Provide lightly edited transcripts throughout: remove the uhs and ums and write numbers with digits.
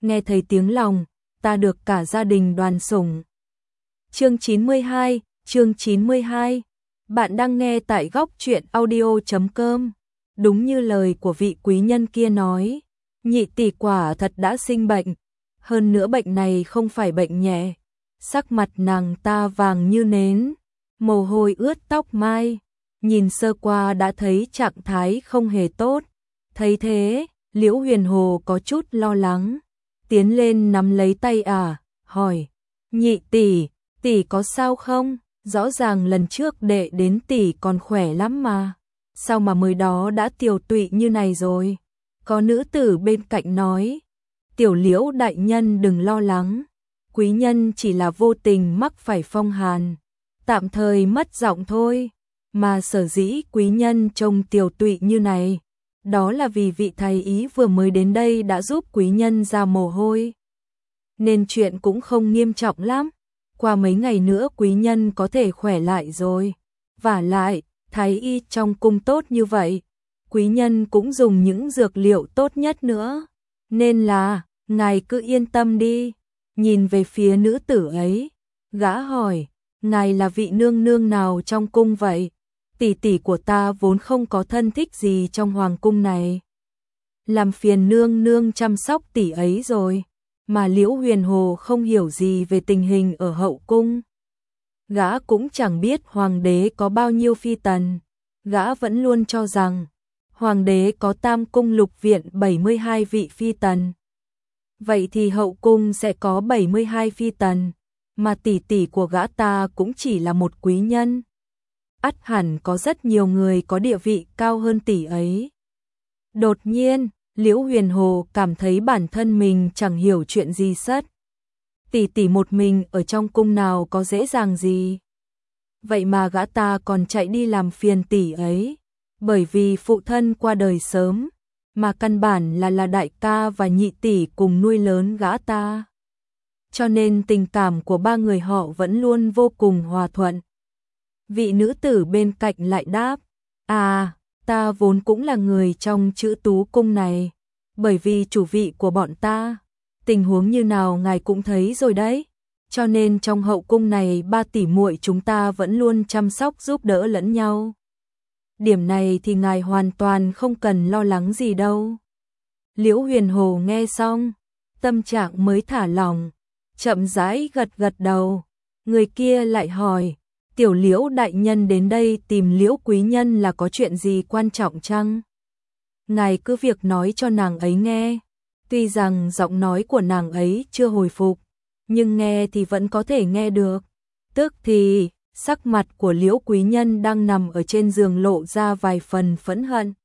nghe thấy tiếng lòng, ta được cả gia đình đoàn sủng. Chương 92. Bạn đang nghe tại góc truyện audio.com. Đúng như lời của vị quý nhân kia nói, nhị tỷ quả thật đã sinh bệnh, hơn nữa bệnh này không phải bệnh nhẹ. Sắc mặt nàng ta vàng như nến, mồ hôi ướt tóc mai, nhìn sơ qua đã thấy trạng thái không hề tốt. Thấy thế, Liễu Huyền Hồ có chút lo lắng, tiến lên nắm lấy tay hỏi, nhị tỷ, tỷ có sao không? Rõ ràng lần trước đệ đến tỷ còn khỏe lắm mà, sao mà mới đó đã tiều tụy như này rồi? Có nữ tử bên cạnh nói, tiểu Liễu đại nhân đừng lo lắng, quý nhân chỉ là vô tình mắc phải phong hàn, tạm thời mất giọng thôi, mà sở dĩ quý nhân trông tiều tụy như này, đó là vì vị thái ý vừa mới đến đây đã giúp quý nhân ra mồ hôi, nên chuyện cũng không nghiêm trọng lắm. Qua mấy ngày nữa quý nhân có thể khỏe lại rồi. Vả lại, thái y trong cung tốt như vậy, quý nhân cũng dùng những dược liệu tốt nhất nữa, nên là ngài cứ yên tâm đi. Nhìn về phía nữ tử ấy, gã hỏi, ngài là vị nương nương nào trong cung vậy? Tỷ tỷ của ta vốn không có thân thích gì trong hoàng cung này, làm phiền nương nương chăm sóc tỷ ấy rồi. Mà Liễu Huyền Hồ không hiểu gì về tình hình ở hậu cung. Gã cũng chẳng biết hoàng đế có bao nhiêu phi tần. Gã vẫn luôn cho rằng hoàng đế có tam cung lục viện 72 vị phi tần. Vậy thì hậu cung sẽ có 72 phi tần, mà tỷ tỷ của gã ta cũng chỉ là một quý nhân. Ắt hẳn có rất nhiều người có địa vị cao hơn tỷ ấy. Đột nhiên, Liễu Huyền Hồ cảm thấy bản thân mình chẳng hiểu chuyện gì sất. Tỷ tỷ một mình ở trong cung nào có dễ dàng gì. Vậy mà gã ta còn chạy đi làm phiền tỷ ấy, bởi vì phụ thân qua đời sớm, mà căn bản là đại ca và nhị tỷ cùng nuôi lớn gã ta. Cho nên tình cảm của ba người họ vẫn luôn vô cùng hòa thuận. Vị nữ tử bên cạnh lại đáp, ta vốn cũng là người trong Trữ Tú cung này, bởi vì chủ vị của bọn ta, tình huống như nào ngài cũng thấy rồi đấy, cho nên trong hậu cung này ba tỷ muội chúng ta vẫn luôn chăm sóc giúp đỡ lẫn nhau. Điểm này thì ngài hoàn toàn không cần lo lắng gì đâu. Liễu Huyền Hồ nghe xong, tâm trạng mới thả lỏng, chậm rãi gật gật đầu. Người kia lại hỏi, tiểu Liễu đại nhân đến đây tìm Liễu quý nhân là có chuyện gì quan trọng chăng? Ngài cứ việc nói cho nàng ấy nghe. Tuy rằng giọng nói của nàng ấy chưa hồi phục, nhưng nghe thì vẫn có thể nghe được. Tức thì, sắc mặt của Liễu quý nhân đang nằm ở trên giường lộ ra vài phần phẫn hận.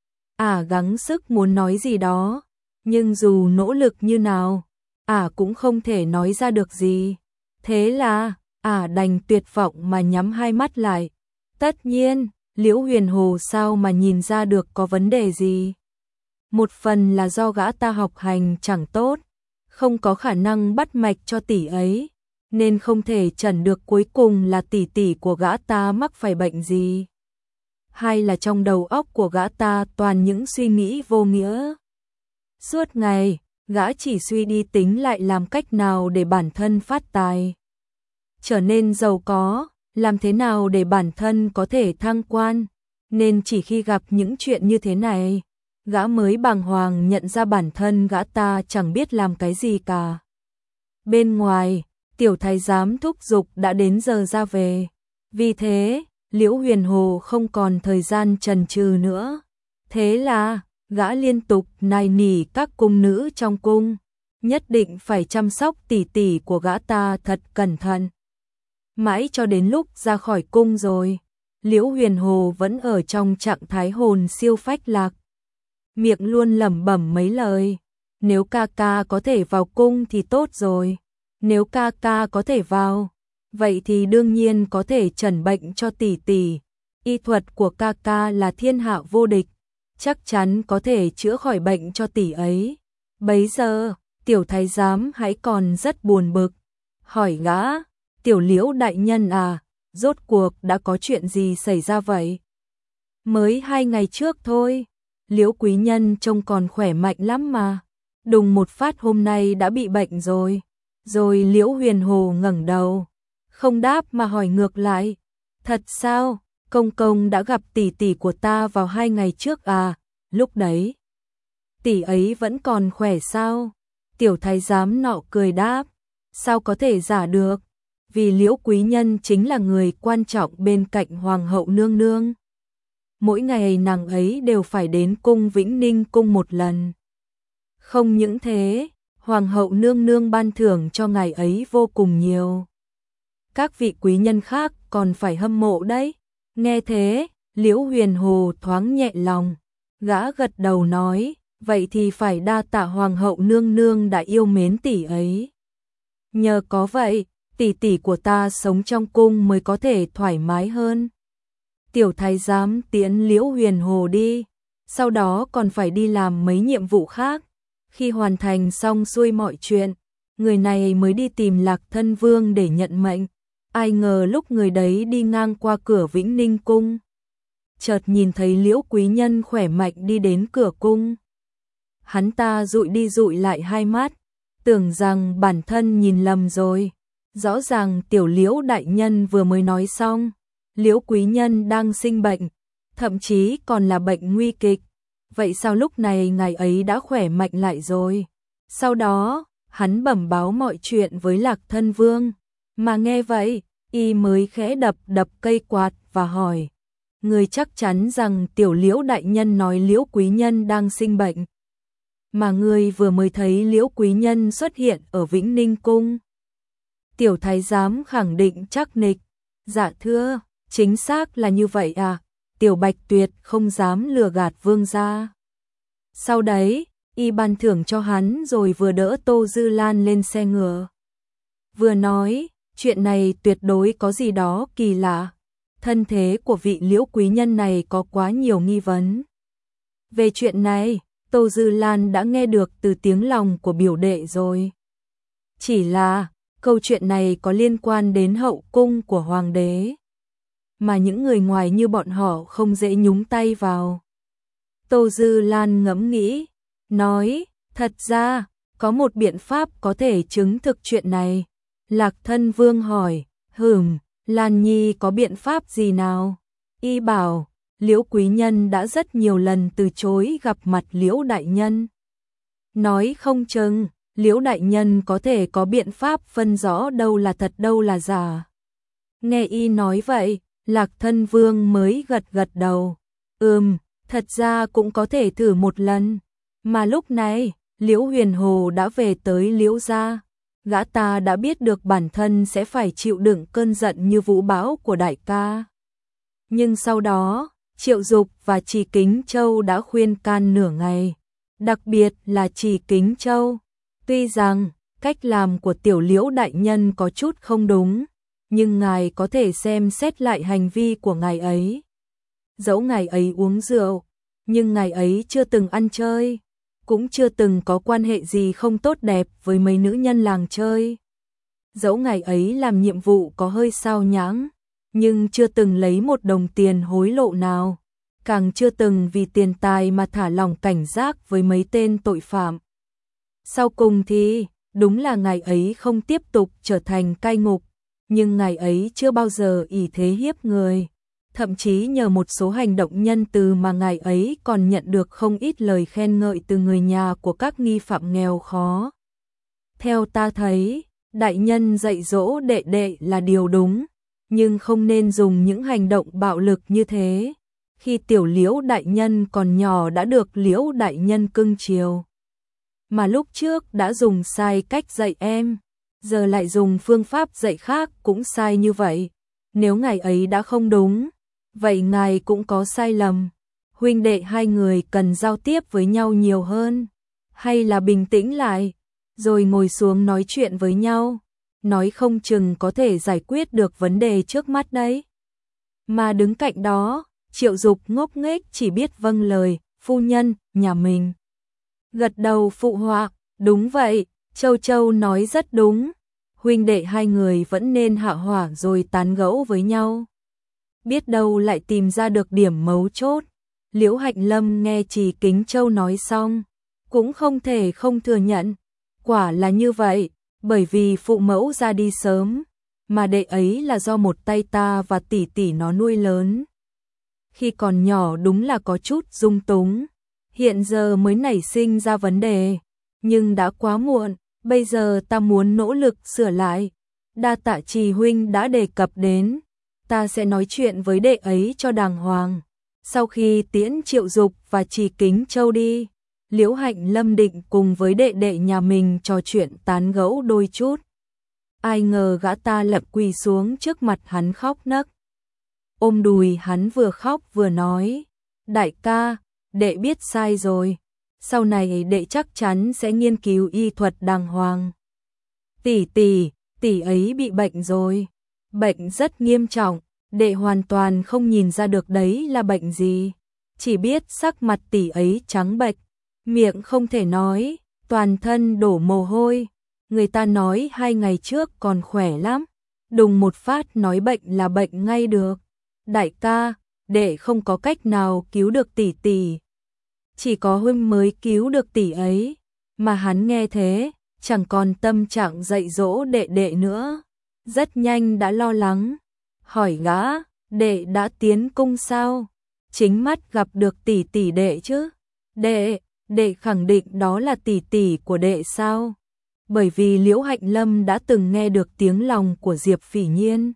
Gắng sức muốn nói gì đó, nhưng dù nỗ lực như nào, cũng không thể nói ra được gì. Thế là, đành tuyệt vọng mà nhắm hai mắt lại. Tất nhiên, Liễu Huyền Hồ sao mà nhìn ra được có vấn đề gì. Một phần là do gã ta học hành chẳng tốt, không có khả năng bắt mạch cho tỷ ấy, nên không thể chẩn được cuối cùng là tỷ tỷ của gã ta mắc phải bệnh gì. Hay là trong đầu óc của gã ta toàn những suy nghĩ vô nghĩa. Suốt ngày, gã chỉ suy đi tính lại làm cách nào để bản thân phát tài, trở nên giàu có, làm thế nào để bản thân có thể thăng quan, nên chỉ khi gặp những chuyện như thế này, gã mới bàng hoàng nhận ra bản thân gã ta chẳng biết làm cái gì cả. Bên ngoài, tiểu thái giám thúc giục đã đến giờ ra về. Vì thế, Liễu Huyền Hồ không còn thời gian chần chừ nữa. Thế là, gã liên tục nài nỉ các cung nữ trong cung, nhất định phải chăm sóc tỷ tỷ của gã ta thật cẩn thận. Mãi cho đến lúc ra khỏi cung rồi, Liễu Huyền Hồ vẫn ở trong trạng thái hồn siêu phách lạc. Miệng luôn lẩm bẩm mấy lời, nếu ca ca có thể vào cung thì tốt rồi, nếu ca ca có thể vào, vậy thì đương nhiên có thể chẩn bệnh cho tỷ tỷ. Y thuật của ca ca là thiên hạ vô địch, chắc chắn có thể chữa khỏi bệnh cho tỷ ấy. Bấy giờ, tiểu thái giám hãy còn rất buồn bực, hỏi gã, tiểu Liễu đại nhân rốt cuộc đã có chuyện gì xảy ra vậy? Mới 2 ngày trước thôi, Liễu quý nhân trông còn khỏe mạnh lắm mà, đùng một phát hôm nay đã bị bệnh rồi. Rồi Liễu Huyền Hồ ngẩng đầu, không đáp mà hỏi ngược lại, thật sao, công công đã gặp tỷ tỷ của ta vào 2 ngày trước à, lúc đấy tỷ ấy vẫn còn khỏe sao? Tiểu thái giám nọ cười đáp, sao có thể giả được, vì Liễu quý nhân chính là người quan trọng bên cạnh hoàng hậu nương nương. Mỗi ngày nàng ấy đều phải đến cung Vĩnh Ninh cung một lần. Không những thế, hoàng hậu nương nương ban thưởng cho ngài ấy vô cùng nhiều. Các vị quý nhân khác còn phải hâm mộ đấy. Nghe thế, Liễu Huyền Hồ thoáng nhẹ lòng, gã gật đầu nói, vậy thì phải đa tạ hoàng hậu nương nương đã yêu mến tỷ ấy. Nhờ có vậy, tỷ tỷ của ta sống trong cung mới có thể thoải mái hơn. Tiểu thái giám tiễn Liễu Huyền Hồ đi, sau đó còn phải đi làm mấy nhiệm vụ khác. Khi hoàn thành xong xuôi mọi chuyện, người này mới đi tìm Lạc Thân Vương để nhận mệnh. Ai ngờ lúc người đấy đi ngang qua cửa Vĩnh Ninh cung, chợt nhìn thấy Liễu quý nhân khỏe mạnh đi đến cửa cung. Hắn ta dụi đi dụi lại hai mắt, tưởng rằng bản thân nhìn lầm rồi. Rõ ràng tiểu Liễu đại nhân vừa mới nói xong, Liễu quý nhân đang sinh bệnh, thậm chí còn là bệnh nguy kịch. Vậy sao lúc này ngài ấy đã khỏe mạnh lại rồi? Sau đó, hắn bẩm báo mọi chuyện với Lạc Thân Vương. Mà nghe vậy, y mới khẽ đập đập cây quạt và hỏi, người chắc chắn rằng tiểu Liễu đại nhân nói Liễu quý nhân đang sinh bệnh, mà người vừa mới thấy Liễu quý nhân xuất hiện ở Vĩnh Ninh cung? Tiểu thái giám khẳng định chắc nịch, dạ thưa, chính xác là như vậy à, tiểu Bạch tuyệt không dám lừa gạt vương gia. Sau đấy, y ban thưởng cho hắn rồi vừa đỡ Tô Dư Lan lên xe ngựa. Vừa nói, chuyện này tuyệt đối có gì đó kỳ lạ, thân thế của vị Liễu quý nhân này có quá nhiều nghi vấn. Về chuyện này, Tô Dư Lan đã nghe được từ tiếng lòng của biểu đệ rồi. Chỉ là, câu chuyện này có liên quan đến hậu cung của hoàng đế, mà những người ngoài như bọn họ không dễ nhúng tay vào. Tô Dư Lan ngẫm nghĩ, nói, thật ra, có một biện pháp có thể chứng thực chuyện này. Lạc Thân Vương hỏi, Lan Nhi có biện pháp gì nào? Y bảo, Liễu quý nhân đã rất nhiều lần từ chối gặp mặt Liễu đại nhân. Nói không chừng, Liễu đại nhân có thể có biện pháp phân rõ đâu là thật đâu là giả. Nghe y nói vậy, Lạc Thân Vương mới gật gật đầu. Thật ra cũng có thể thử một lần. Mà lúc này, Liễu Huyền Hồ đã về tới Liễu gia. Gã ta đã biết được bản thân sẽ phải chịu đựng cơn giận như vũ bão của đại ca. Nhưng sau đó, Triệu Dục và Trì Kính Châu đã khuyên can nửa ngày. Đặc biệt là Trì Kính Châu. Tuy rằng, cách làm của tiểu Liễu đại nhân có chút không đúng, nhưng ngài có thể xem xét lại hành vi của ngài ấy. Dẫu ngài ấy uống rượu, nhưng ngài ấy chưa từng ăn chơi, cũng chưa từng có quan hệ gì không tốt đẹp với mấy nữ nhân làng chơi. Dẫu ngài ấy làm nhiệm vụ có hơi sao nhãng, nhưng chưa từng lấy một đồng tiền hối lộ nào, càng chưa từng vì tiền tài mà thả lỏng cảnh giác với mấy tên tội phạm. Sau cùng thì, đúng là ngài ấy không tiếp tục trở thành cai ngục, nhưng ngài ấy chưa bao giờ ỷ thế hiếp người. Thậm chí nhờ một số hành động nhân từ mà ngài ấy còn nhận được không ít lời khen ngợi từ người nhà của các nghi phạm nghèo khó. Theo ta thấy, đại nhân dạy dỗ đệ đệ là điều đúng, nhưng không nên dùng những hành động bạo lực như thế. Khi tiểu Liễu đại nhân còn nhỏ đã được Liễu đại nhân cưng chiều, mà lúc trước đã dùng sai cách dạy em, giờ lại dùng phương pháp dạy khác cũng sai như vậy. Nếu ngài ấy đã không đúng, vậy ngài cũng có sai lầm. Huynh đệ hai người cần giao tiếp với nhau nhiều hơn, hay là bình tĩnh lại, rồi ngồi xuống nói chuyện với nhau, nói không chừng có thể giải quyết được vấn đề trước mắt đấy. Mà đứng cạnh đó, Triệu Dục ngốc nghếch chỉ biết vâng lời, phu nhân, nhà mình. Gật đầu phụ họa, đúng vậy, Châu Châu nói rất đúng. Huynh đệ hai người vẫn nên hạ hỏa rồi tán gẫu với nhau. Biết đâu lại tìm ra được điểm mấu chốt. Liễu Hạnh Lâm nghe Trì Kính Châu nói xong, cũng không thể không thừa nhận, quả là như vậy, bởi vì phụ mẫu ra đi sớm, mà đệ ấy là do một tay ta và tỷ tỷ nó nuôi lớn. Khi còn nhỏ đúng là có chút dung túng, hiện giờ mới nảy sinh ra vấn đề, nhưng đã quá muộn, bây giờ ta muốn nỗ lực sửa lại. Đa tạ Trì huynh đã đề cập đến, ta sẽ nói chuyện với đệ ấy cho đàng hoàng. Sau khi tiễn Triệu Dục và Trì Kính Châu đi, Liễu Hạnh Lâm định cùng với đệ đệ nhà mình trò chuyện tán gẫu đôi chút. Ai ngờ gã ta lập quỳ xuống trước mặt hắn khóc nấc. Ôm đùi hắn vừa khóc vừa nói, đại ca, đệ biết sai rồi, sau này đệ chắc chắn sẽ nghiên cứu y thuật đàng hoàng. Tỷ ấy bị bệnh rồi, bệnh rất nghiêm trọng, đệ hoàn toàn không nhìn ra được đấy là bệnh gì, chỉ biết sắc mặt tỷ ấy trắng bệch, miệng không thể nói, toàn thân đổ mồ hôi, người ta nói 2 ngày trước còn khỏe lắm, đùng một phát nói bệnh là bệnh ngay được. Đại ca, đệ không có cách nào cứu được tỷ tỷ, chỉ có huynh mới cứu được tỷ ấy, mà hắn nghe thế, chẳng còn tâm trạng dạy dỗ đệ đệ nữa, rất nhanh đã lo lắng, hỏi gã, đệ đã tiến cung sao? Chính mắt gặp được tỷ tỷ đệ chứ? Đệ khẳng định đó là tỷ tỷ của đệ sao? Bởi vì Liễu Hạnh Lâm đã từng nghe được tiếng lòng của Diệp Phỉ Nhiên.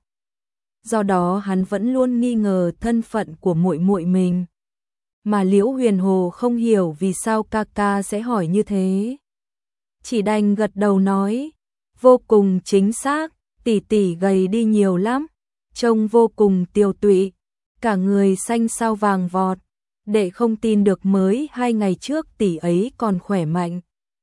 Do đó hắn vẫn luôn nghi ngờ thân phận của muội muội mình. Mà Liễu Huyền Hồ không hiểu vì sao ca ca sẽ hỏi như thế. Chỉ đành gật đầu nói, vô cùng chính xác, tỷ tỷ gầy đi nhiều lắm, trông vô cùng tiều tụy, cả người xanh xao vàng vọt, đệ không tin được mới 2 ngày trước tỷ ấy còn khỏe mạnh.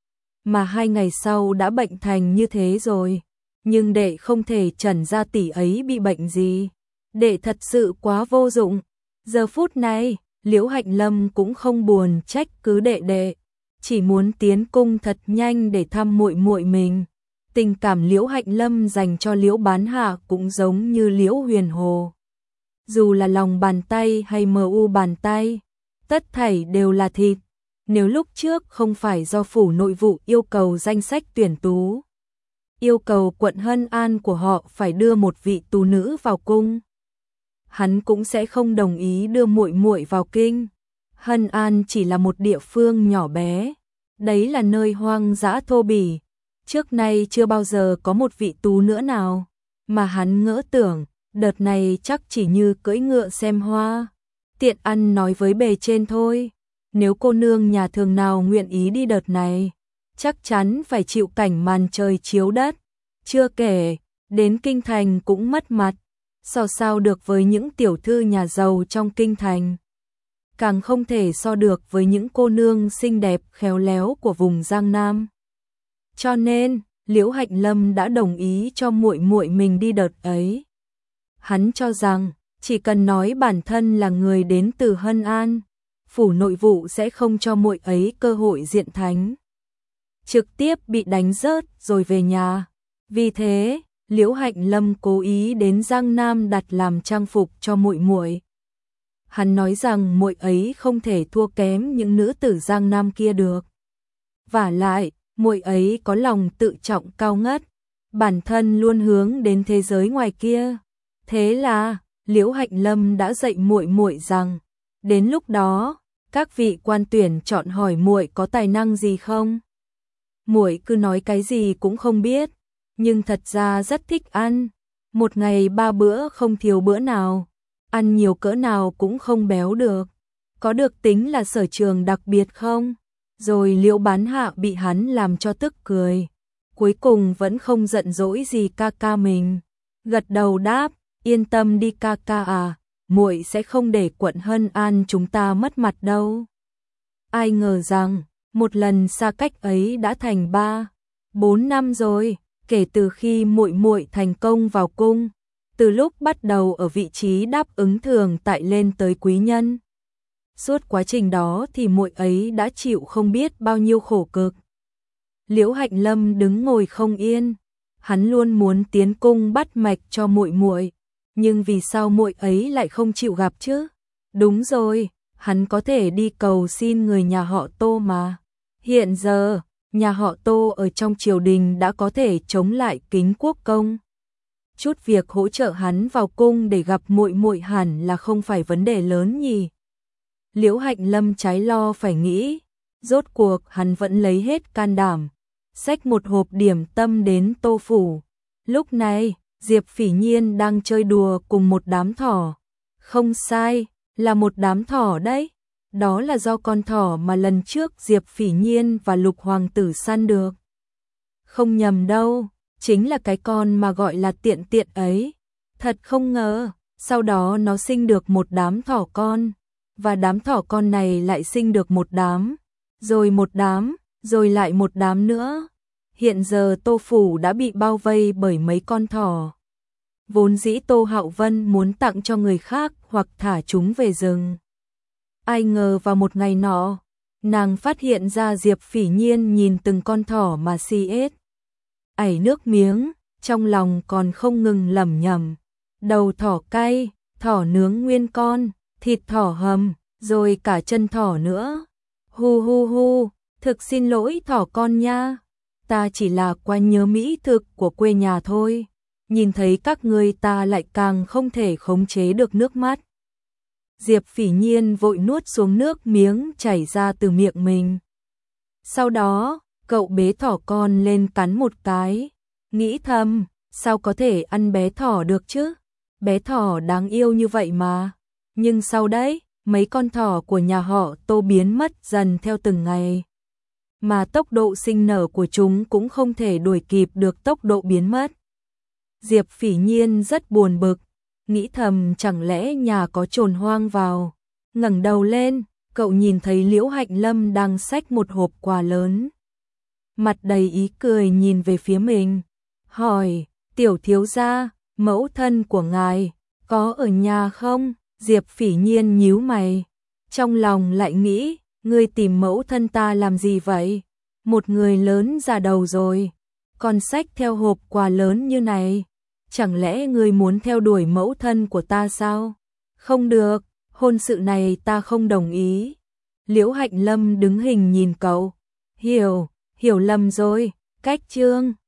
Mà 2 ngày sau đã bệnh thành như thế rồi, nhưng đệ không thể chẩn ra tỷ ấy bị bệnh gì. Đệ thật sự quá vô dụng. Giờ phút này, Liễu Hạnh Lâm cũng không buồn trách cứ đệ, chỉ muốn tiến cung thật nhanh để thăm muội muội mình. Tình cảm Liễu Hạnh Lâm dành cho Liễu Bán Hạ cũng giống như Liễu Huyền Hồ. Dù là lòng bàn tay hay mu bàn tay, tất thảy đều là thịt. Nếu lúc trước không phải do phủ nội vụ yêu cầu danh sách tuyển tú, yêu cầu quận Hân An của họ phải đưa một vị tú nữ vào cung, hắn cũng sẽ không đồng ý đưa muội muội vào kinh. Hân An chỉ là một địa phương nhỏ bé, đấy là nơi hoang dã thô bỉ, trước nay chưa bao giờ có một vị tú nữa nào, mà hắn ngỡ tưởng, đợt này chắc chỉ như cưỡi ngựa xem hoa, tiện ăn nói với bề trên thôi. Nếu cô nương nhà thường nào nguyện ý đi đợt này, chắc chắn phải chịu cảnh màn trời chiếu đất. Chưa kể, đến kinh thành cũng mất mặt, so sao được với những tiểu thư nhà giàu trong kinh thành. Càng không thể so được với những cô nương xinh đẹp khéo léo của vùng Giang Nam. Cho nên, Liễu Hạnh Lâm đã đồng ý cho muội muội mình đi đợt ấy. Hắn cho rằng, chỉ cần nói bản thân là người đến từ Hân An, phủ nội vụ sẽ không cho muội ấy cơ hội diện thánh, trực tiếp bị đánh rớt rồi về nhà. Vì thế, Liễu Hạnh Lâm cố ý đến Giang Nam đặt làm trang phục cho muội muội. Hắn nói rằng muội ấy không thể thua kém những nữ tử Giang Nam kia được. Vả lại, muội ấy có lòng tự trọng cao ngất, bản thân luôn hướng đến thế giới ngoài kia. Thế là, Liễu Hạnh Lâm đã dạy muội muội rằng, đến lúc đó, các vị quan tuyển chọn hỏi muội có tài năng gì không? Muội cứ nói cái gì cũng không biết, nhưng thật ra rất thích ăn, một ngày 3 bữa không thiếu bữa nào, ăn nhiều cỡ nào cũng không béo được. Có được tính là sở trường đặc biệt không? Rồi Liễu Bán Hạ bị hắn làm cho tức cười, cuối cùng vẫn không giận dỗi gì ca ca mình, gật đầu đáp, yên tâm đi ca ca à, muội sẽ không để quận Hân An chúng ta mất mặt đâu. Ai ngờ rằng, một lần xa cách ấy đã thành 3-4 năm rồi, kể từ khi muội muội thành công vào cung, từ lúc bắt đầu ở vị trí đáp ứng thường tại lên tới quý nhân. Suốt quá trình đó thì muội ấy đã chịu không biết bao nhiêu khổ cực. Liễu Hạnh Lâm đứng ngồi không yên, hắn luôn muốn tiến cung bắt mạch cho muội muội, nhưng vì sao muội ấy lại không chịu gặp chứ? Đúng rồi, hắn có thể đi cầu xin người nhà họ Tô mà. Hiện giờ, nhà họ Tô ở trong triều đình đã có thể chống lại Kính Quốc công. Chút việc hỗ trợ hắn vào cung để gặp muội muội hẳn là không phải vấn đề lớn nhỉ. Liễu Hạnh Lâm trái lo phải nghĩ, rốt cuộc hắn vẫn lấy hết can đảm, xách một hộp điểm tâm đến Tô phủ. Lúc này, Diệp Phỉ Nhiên đang chơi đùa cùng một đám thỏ. Không sai, là một đám thỏ đấy. Đó là do con thỏ mà lần trước Diệp Phỉ Nhiên và Lục Hoàng tử săn được. Không nhầm đâu, chính là cái con mà gọi là tiện tiện ấy. Thật không ngờ, sau đó nó sinh được một đám thỏ con, và đám thỏ con này lại sinh được một đám, rồi lại một đám nữa. Hiện giờ Tô phủ đã bị bao vây bởi mấy con thỏ. Vốn dĩ Tô Hạo Vân muốn tặng cho người khác hoặc thả chúng về rừng. Ai ngờ vào một ngày nọ, nàng phát hiện ra Diệp Phỉ Nhiên nhìn từng con thỏ mà xiết ảy nước miếng, trong lòng còn không ngừng lẩm nhẩm. Đầu thỏ cay, thỏ nướng nguyên con, thịt thỏ hầm, rồi cả chân thỏ nữa. Hu hu hu, thực xin lỗi thỏ con nha. Ta chỉ là quá nhớ mỹ thực của quê nhà thôi. Nhìn thấy các ngươi ta lại càng không thể khống chế được nước mắt. Diệp Phỉ Nhiên vội nuốt xuống nước miếng chảy ra từ miệng mình. Sau đó, cậu bế thỏ con lên cắn một cái, nghĩ thầm, sao có thể ăn bé thỏ được chứ? Bé thỏ đáng yêu như vậy mà. Nhưng sau đấy, mấy con thỏ của nhà họ Tô biến mất dần theo từng ngày. Mà tốc độ sinh nở của chúng cũng không thể đuổi kịp được tốc độ biến mất. Diệp Phỉ Nhiên rất buồn bực, nghĩ thầm chẳng lẽ nhà có trồn hoang vào. Ngẩng đầu lên, cậu nhìn thấy Liễu Hạnh Lâm đang xách một hộp quà lớn. Mặt đầy ý cười nhìn về phía mình, hỏi, tiểu thiếu gia, mẫu thân của ngài, có ở nhà không? Diệp Phỉ Nhiên nhíu mày, trong lòng lại nghĩ, ngươi tìm mẫu thân ta làm gì vậy? Một người lớn già đầu rồi, còn xách theo hộp quà lớn như này, chẳng lẽ ngươi muốn theo đuổi mẫu thân của ta sao? Không được, hôn sự này ta không đồng ý. Liễu Hạnh Lâm đứng hình nhìn cậu, hiểu lầm rồi, cách chương.